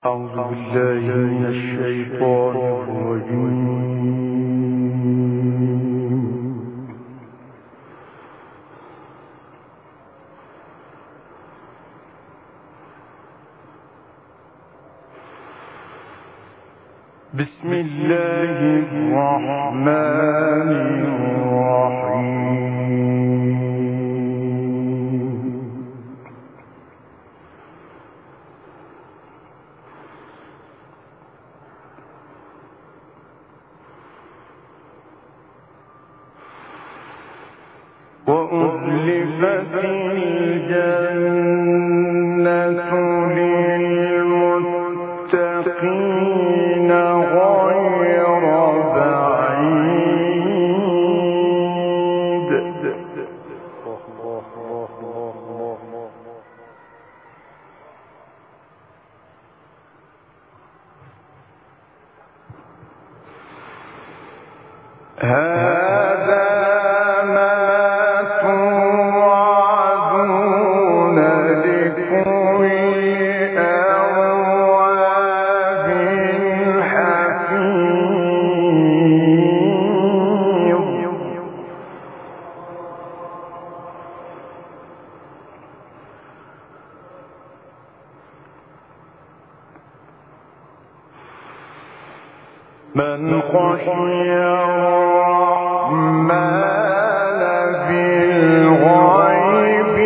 أعوذ بالله من الشيطان الرجيم. بسم الله الرحمن الرحيم. وأزلفت الجنة للمتقين غير بعيد. هذا ما توعدون لكل أواب حفيظ. من خشي الرحمن بالغيب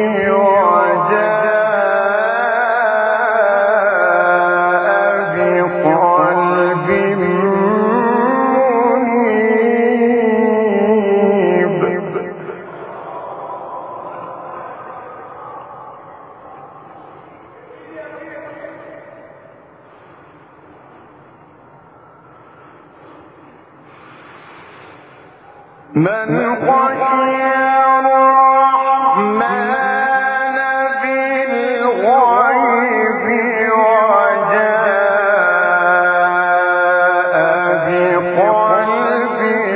وجاء بقلب منيب. من خشي الرحمن بالغيب وجاء بقلب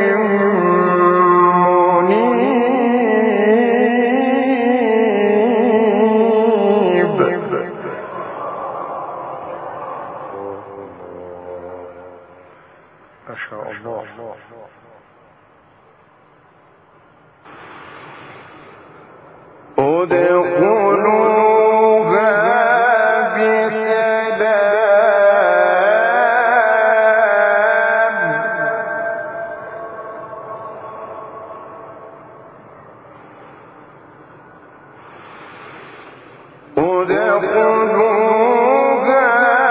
منيب. ما شاء الله. ادخلوها بسلام. ادخلوها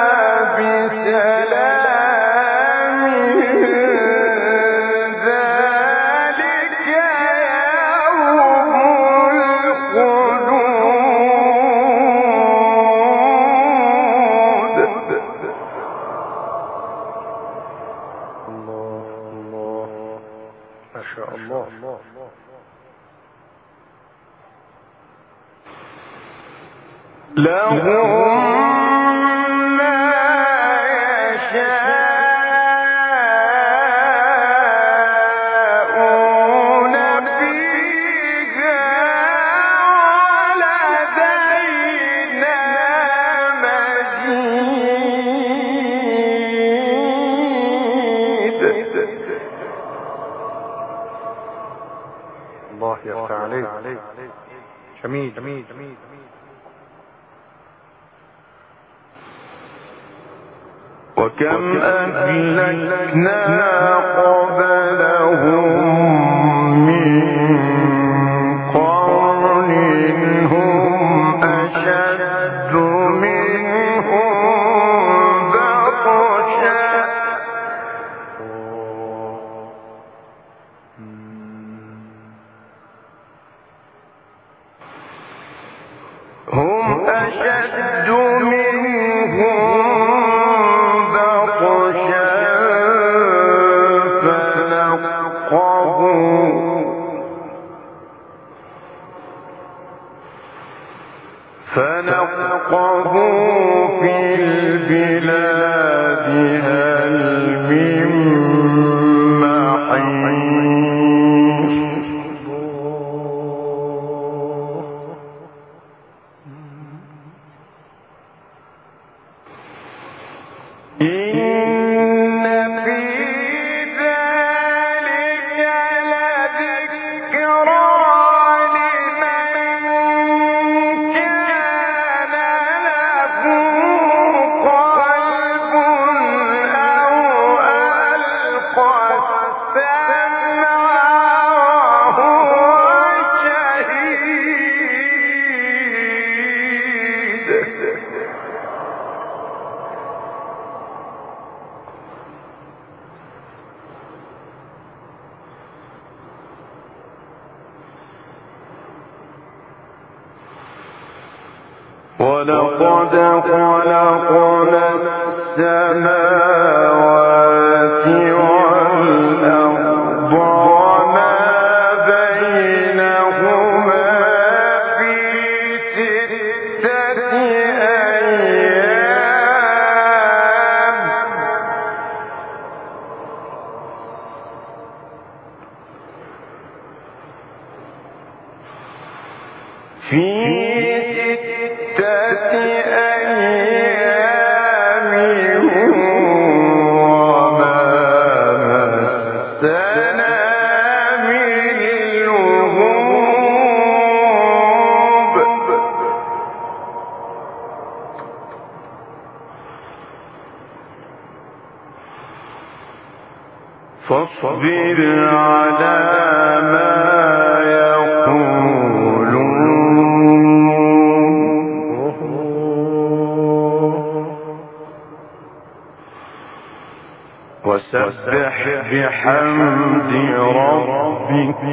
بسلام. ذلك يوم الخلود. الله ما شاء الله. لهم ما يشاءون فيها ولدينا مزيد. الله يفتح عليك. جميل. وكم أهلكنا قبلهم من قرن هم أشد منهم بطشا. هم أشد منهم بطشا فنقبوا ولقد خلقنا السماوات والأرض وما بينهما في 6 أيام فاصبر على ما يقولون وسبح بحمد ربك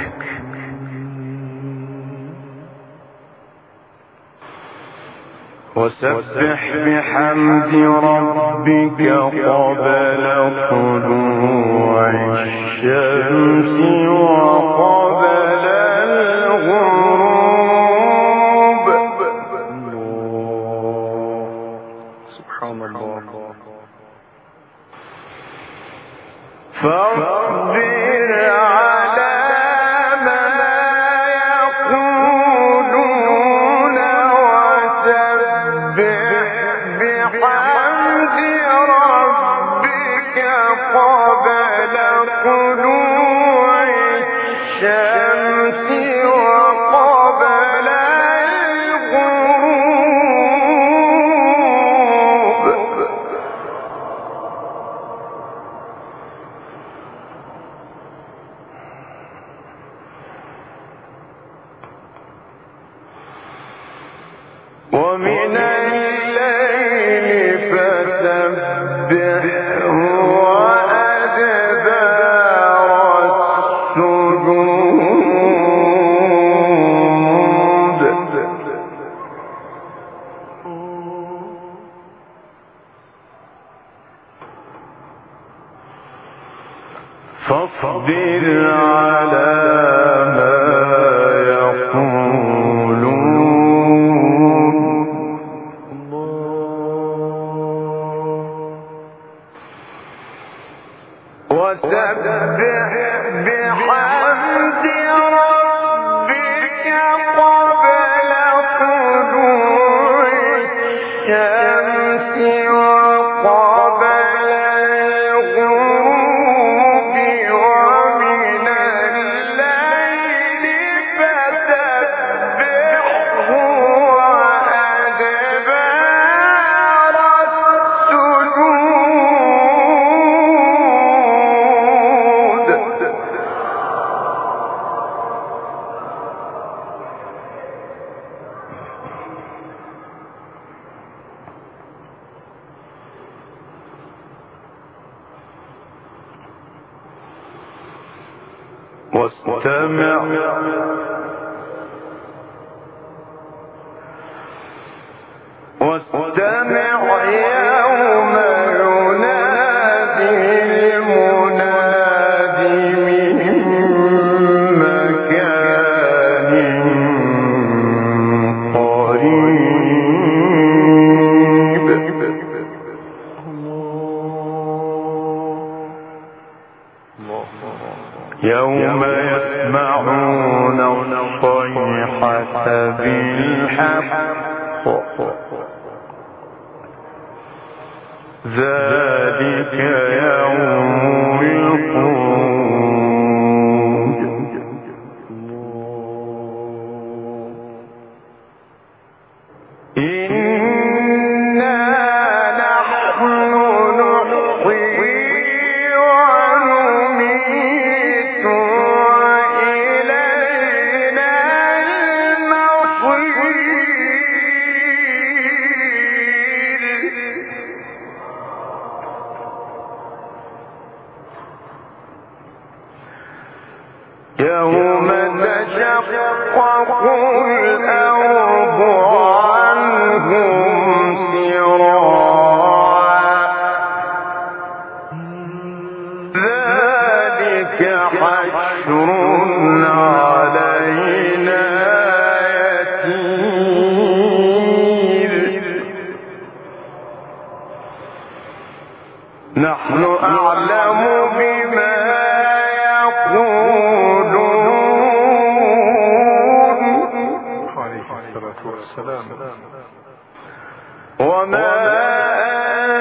قبل طلوع الشمس وقبل الغروب. سبحان الله. فاصبر على ما يقولون وسبح بحمد ربك قبل طلوع الشمس وقبل الغروب. ومن الليل فسبحه وأدبار السجود. فاصبر على ما وسبح بحمد ربك قبل طلوع الشمس وقبل الغروب ومن الليل فسبحه وأدبار السجود. واستمع يوم ينادي المناد من مكان قريب. يوم يسمعون الصيحة بالحق ذلك يوم الخروج. إنا نحن نحيي ونميت وإلينا المصير. يوم تشقق الأرض عنهم سراعا ذلك حشر علينا يسير. نحن أعلم بما يقولون وما